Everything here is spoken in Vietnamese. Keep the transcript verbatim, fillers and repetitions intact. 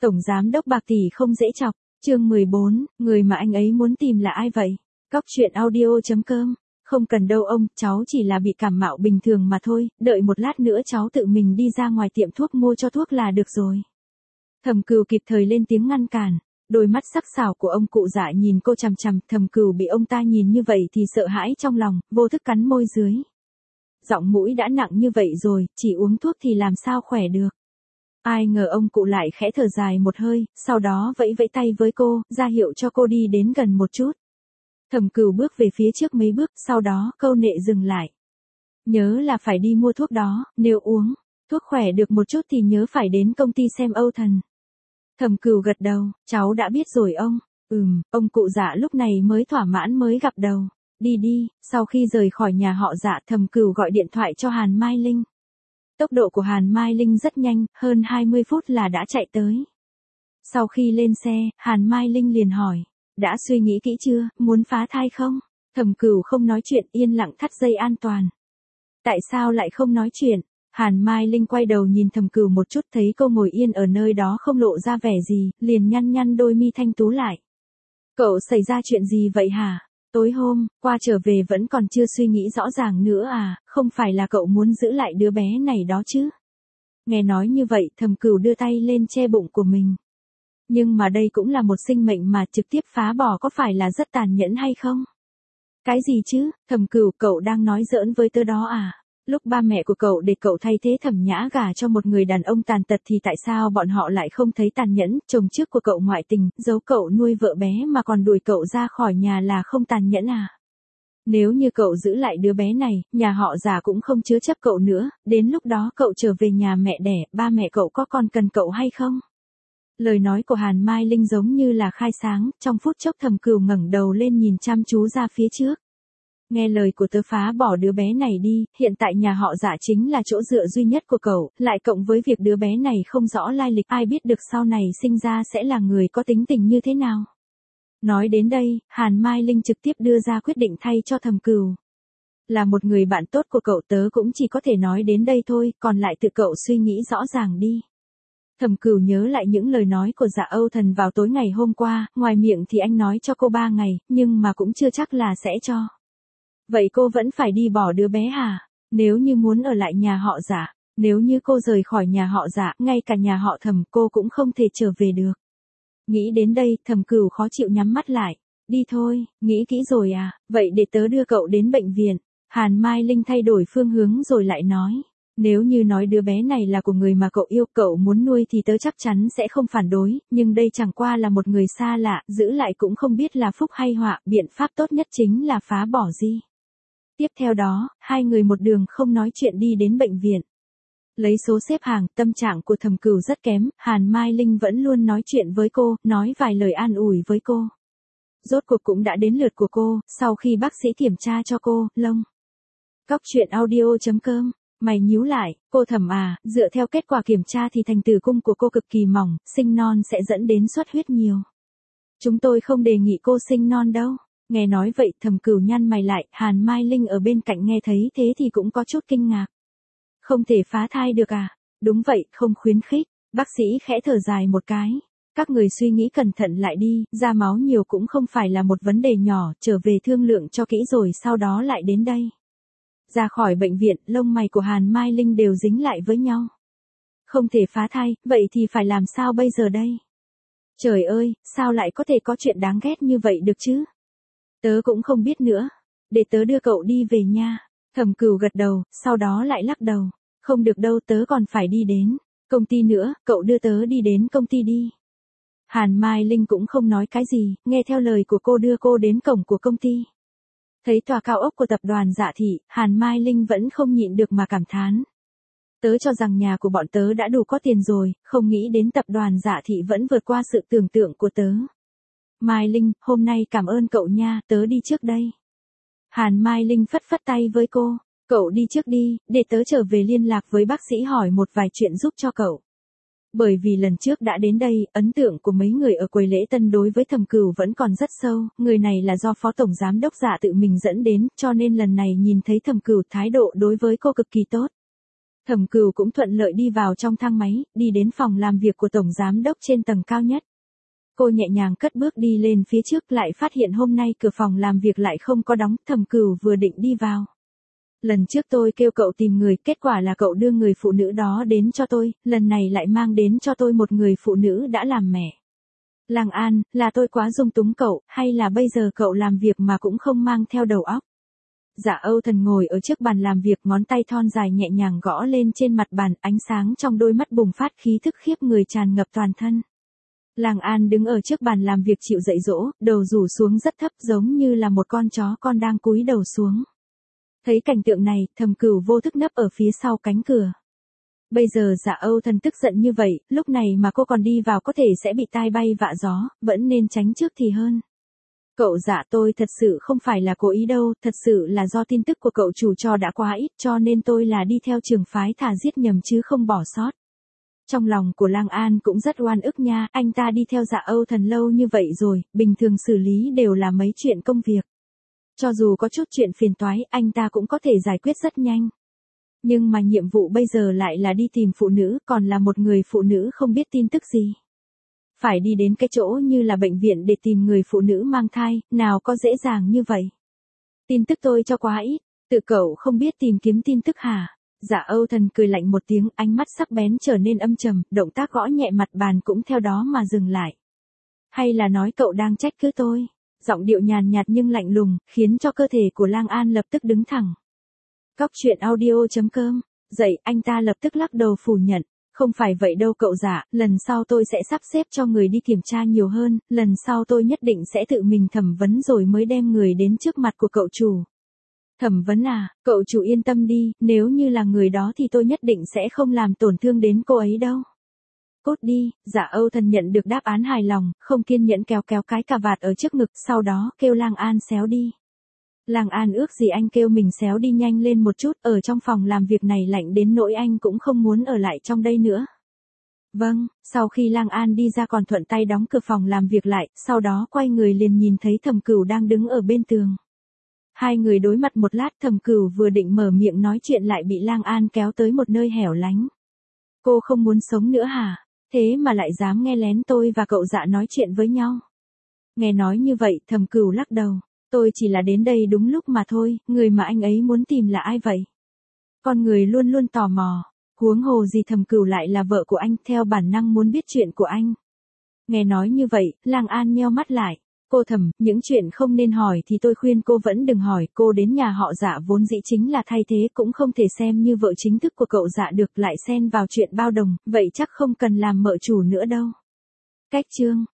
Tổng giám đốc bạc tỷ không dễ chọc, chương mười bốn, người mà anh ấy muốn tìm là ai vậy? Cóc truyện audio chấm com. Không cần đâu ông, cháu chỉ là bị cảm mạo bình thường mà thôi, đợi một lát nữa cháu tự mình đi ra ngoài tiệm thuốc mua cho thuốc là được rồi. Thẩm Cừu kịp thời lên tiếng ngăn cản, đôi mắt sắc sảo của ông cụ dạ nhìn cô chằm chằm, Thẩm Cừu bị ông ta nhìn như vậy thì sợ hãi trong lòng, vô thức cắn môi dưới. Giọng mũi đã nặng như vậy rồi, chỉ uống thuốc thì làm sao khỏe được. Ai ngờ ông cụ lại khẽ thở dài một hơi, sau đó vẫy vẫy tay với cô, ra hiệu cho cô đi đến gần một chút. Thẩm Cừu bước về phía trước mấy bước, sau đó câu nệ dừng lại. Nhớ là phải đi mua thuốc đó, nếu uống thuốc khỏe được một chút thì nhớ phải đến công ty xem Âu Thần. Thẩm Cừu gật đầu, cháu đã biết rồi ông. Ừm, ông cụ dạ lúc này mới thỏa mãn mới gật đầu. Đi đi, sau khi rời khỏi nhà họ dạ, Thẩm Cừu gọi điện thoại cho Hàn Mai Linh. Tốc độ của Hàn Mai Linh rất nhanh, hơn hai mươi phút là đã chạy tới. Sau khi lên xe, Hàn Mai Linh liền hỏi, đã suy nghĩ kỹ chưa, muốn phá thai không? Thẩm Cừu không nói chuyện, yên lặng thắt dây an toàn. Tại sao lại không nói chuyện? Hàn Mai Linh quay đầu nhìn Thẩm Cừu một chút, thấy cô ngồi yên ở nơi đó không lộ ra vẻ gì, liền nhăn nhăn đôi mi thanh tú lại. Cậu xảy ra chuyện gì vậy hả? Tối hôm qua trở về vẫn còn chưa suy nghĩ rõ ràng nữa à, không phải là cậu muốn giữ lại đứa bé này đó chứ? Nghe nói như vậy, Thẩm Cừu đưa tay lên che bụng của mình. Nhưng mà đây cũng là một sinh mệnh mà, trực tiếp phá bỏ có phải là rất tàn nhẫn hay không? Cái gì chứ, Thẩm Cừu, cậu đang nói giỡn với tớ đó à? Lúc ba mẹ của cậu để cậu thay thế Thẩm Nhã gả cho một người đàn ông tàn tật thì tại sao bọn họ lại không thấy tàn nhẫn, chồng trước của cậu ngoại tình, giấu cậu nuôi vợ bé mà còn đuổi cậu ra khỏi nhà là không tàn nhẫn à? Nếu như cậu giữ lại đứa bé này, nhà họ già cũng không chứa chấp cậu nữa, đến lúc đó cậu trở về nhà mẹ đẻ, ba mẹ cậu có còn cần cậu hay không? Lời nói của Hàn Mai Linh giống như là khai sáng, trong phút chốc Thẩm Cừu ngẩng đầu lên nhìn chăm chú ra phía trước. Nghe lời của tớ phá bỏ đứa bé này đi, hiện tại nhà họ Dạ chính là chỗ dựa duy nhất của cậu, lại cộng với việc đứa bé này không rõ lai lịch, ai biết được sau này sinh ra sẽ là người có tính tình như thế nào. Nói đến đây, Hàn Mai Linh trực tiếp đưa ra quyết định thay cho Thẩm Cừu. Là một người bạn tốt của cậu, tớ cũng chỉ có thể nói đến đây thôi, còn lại tự cậu suy nghĩ rõ ràng đi. Thẩm Cừu nhớ lại những lời nói của Dạ Âu Thần vào tối ngày hôm qua, ngoài miệng thì anh nói cho cô ba ngày, nhưng mà cũng chưa chắc là sẽ cho. Vậy cô vẫn phải đi bỏ đứa bé hả? Nếu như muốn ở lại nhà họ Dạ, nếu như cô rời khỏi nhà họ Dạ, ngay cả nhà họ Thẩm cô cũng không thể trở về được. Nghĩ đến đây, Thẩm Cừu khó chịu nhắm mắt lại. Đi thôi, nghĩ kỹ rồi à, vậy để tớ đưa cậu đến bệnh viện. Hàn Mai Linh thay đổi phương hướng rồi lại nói. Nếu như nói đứa bé này là của người mà cậu yêu, cậu muốn nuôi thì tớ chắc chắn sẽ không phản đối, nhưng đây chẳng qua là một người xa lạ, giữ lại cũng không biết là phúc hay họa, biện pháp tốt nhất chính là phá bỏ đi. Tiếp theo đó, hai người một đường không nói chuyện đi đến bệnh viện. Lấy số xếp hàng, tâm trạng của Thẩm Cừu rất kém, Hàn Mai Linh vẫn luôn nói chuyện với cô, nói vài lời an ủi với cô. Rốt cuộc cũng đã đến lượt của cô, sau khi bác sĩ kiểm tra cho cô, lông. Cóc truyện audio chấm com. Mày nhíu lại, cô Thẩm à, dựa theo kết quả kiểm tra thì thành tử cung của cô cực kỳ mỏng, sinh non sẽ dẫn đến xuất huyết nhiều. Chúng tôi không đề nghị cô sinh non đâu. Nghe nói vậy, Thẩm Cừu nhăn mày lại, Hàn Mai Linh ở bên cạnh nghe thấy thế thì cũng có chút kinh ngạc. Không thể phá thai được à? Đúng vậy, không khuyến khích. Bác sĩ khẽ thở dài một cái. Các người suy nghĩ cẩn thận lại đi, ra máu nhiều cũng không phải là một vấn đề nhỏ, trở về thương lượng cho kỹ rồi sau đó lại đến đây. Ra khỏi bệnh viện, lông mày của Hàn Mai Linh đều dính lại với nhau. Không thể phá thai, vậy thì phải làm sao bây giờ đây? Trời ơi, sao lại có thể có chuyện đáng ghét như vậy được chứ? Tớ cũng không biết nữa. Để tớ đưa cậu đi về nha. Thẩm Cừu gật đầu, sau đó lại lắc đầu. Không được đâu, tớ còn phải đi đến công ty nữa, cậu đưa tớ đi đến công ty đi. Hàn Mai Linh cũng không nói cái gì, nghe theo lời của cô đưa cô đến cổng của công ty. Thấy tòa cao ốc của tập đoàn Dạ Thị, Hàn Mai Linh vẫn không nhịn được mà cảm thán. Tớ cho rằng nhà của bọn tớ đã đủ có tiền rồi, không nghĩ đến tập đoàn Dạ Thị vẫn vượt qua sự tưởng tượng của tớ. Mai Linh, hôm nay cảm ơn cậu nha, tớ đi trước đây. Hàn Mai Linh phất phất tay với cô, cậu đi trước đi, để tớ trở về liên lạc với bác sĩ hỏi một vài chuyện giúp cho cậu. Bởi vì lần trước đã đến đây, ấn tượng của mấy người ở quầy lễ tân đối với Thẩm Cừu vẫn còn rất sâu, người này là do phó tổng giám đốc Dạ tự mình dẫn đến, cho nên lần này nhìn thấy Thẩm Cừu thái độ đối với cô cực kỳ tốt. Thẩm Cửu cũng thuận lợi đi vào trong thang máy, đi đến phòng làm việc của tổng giám đốc trên tầng cao nhất. Cô nhẹ nhàng cất bước đi lên phía trước, lại phát hiện hôm nay cửa phòng làm việc lại không có đóng. Thẩm Cửu vừa định đi vào. Lần trước tôi kêu cậu tìm người, kết quả là cậu đưa người phụ nữ đó đến cho tôi, lần này lại mang đến cho tôi một người phụ nữ đã làm mẹ. Lang An, là tôi quá dung túng cậu, hay là bây giờ cậu làm việc mà cũng không mang theo đầu óc? Dạ Âu Thần ngồi ở trước bàn làm việc, ngón tay thon dài nhẹ nhàng gõ lên trên mặt bàn, ánh sáng trong đôi mắt bùng phát, khí thức khiếp người tràn ngập toàn thân. Lang An đứng ở trước bàn làm việc chịu dạy dỗ, đầu rủ xuống rất thấp, giống như là một con chó con đang cúi đầu xuống. Thấy cảnh tượng này, Thẩm Cửu vô thức nấp ở phía sau cánh cửa. Bây giờ Dạ Âu Thần tức giận như vậy, lúc này mà cô còn đi vào có thể sẽ bị tai bay vạ gió, vẫn nên tránh trước thì hơn. Cậu Dạ, tôi thật sự không phải là cố ý đâu, thật sự là do tin tức của cậu chủ cho đã quá ít, cho nên tôi là đi theo trường phái thả giết nhầm chứ không bỏ sót. Trong lòng của Lang An cũng rất oan ức nha, anh ta đi theo Dạ Âu Thần lâu như vậy rồi, bình thường xử lý đều là mấy chuyện công việc. Cho dù có chút chuyện phiền toái, anh ta cũng có thể giải quyết rất nhanh. Nhưng mà nhiệm vụ bây giờ lại là đi tìm phụ nữ, còn là một người phụ nữ không biết tin tức gì. Phải đi đến cái chỗ như là bệnh viện để tìm người phụ nữ mang thai, nào có dễ dàng như vậy. Tin tức tôi cho quá ít, tự cậu không biết tìm kiếm tin tức hả? Dạ Âu Thần cười lạnh một tiếng, ánh mắt sắc bén trở nên âm trầm, động tác gõ nhẹ mặt bàn cũng theo đó mà dừng lại. Hay là nói cậu đang trách cứ tôi? Giọng điệu nhàn nhạt nhưng lạnh lùng, khiến cho cơ thể của Lang An lập tức đứng thẳng. Cóc truyện audio chấm com, dậy, anh ta lập tức lắc đầu phủ nhận. Không phải vậy đâu cậu Dạ, lần sau tôi sẽ sắp xếp cho người đi kiểm tra nhiều hơn, lần sau tôi nhất định sẽ tự mình thẩm vấn rồi mới đem người đến trước mặt của cậu chủ. Thẩm vấn à, cậu chủ yên tâm đi, nếu như là người đó thì tôi nhất định sẽ không làm tổn thương đến cô ấy đâu. Cốt đi, Dạ Âu Thần nhận được đáp án hài lòng, không kiên nhẫn kéo kéo cái cà vạt ở trước ngực, sau đó kêu Lang An xéo đi. Lang An ước gì anh kêu mình xéo đi nhanh lên một chút, ở trong phòng làm việc này lạnh đến nỗi anh cũng không muốn ở lại trong đây nữa. Vâng, sau khi Lang An đi ra còn thuận tay đóng cửa phòng làm việc lại, sau đó quay người liền nhìn thấy Thẩm Cửu đang đứng ở bên tường. Hai người đối mặt một lát, Thẩm Cửu vừa định mở miệng nói chuyện lại bị Lang An kéo tới một nơi hẻo lánh. Cô không muốn sống nữa hả? Thế mà lại dám nghe lén tôi và cậu Dạ nói chuyện với nhau. Nghe nói như vậy, Thẩm Cửu lắc đầu. Tôi chỉ là đến đây đúng lúc mà thôi, người mà anh ấy muốn tìm là ai vậy? Con người luôn luôn tò mò, huống hồ gì Thẩm Cửu lại là vợ của anh, theo bản năng muốn biết chuyện của anh. Nghe nói như vậy, Lang An nheo mắt lại. Cô Thẩm, những chuyện không nên hỏi thì tôi khuyên cô vẫn đừng hỏi, cô đến nhà họ Dạ vốn dĩ chính là thay thế, cũng không thể xem như vợ chính thức của cậu Dạ được, lại xen vào chuyện bao đồng, vậy chắc không cần làm mợ chủ nữa đâu. Cách chương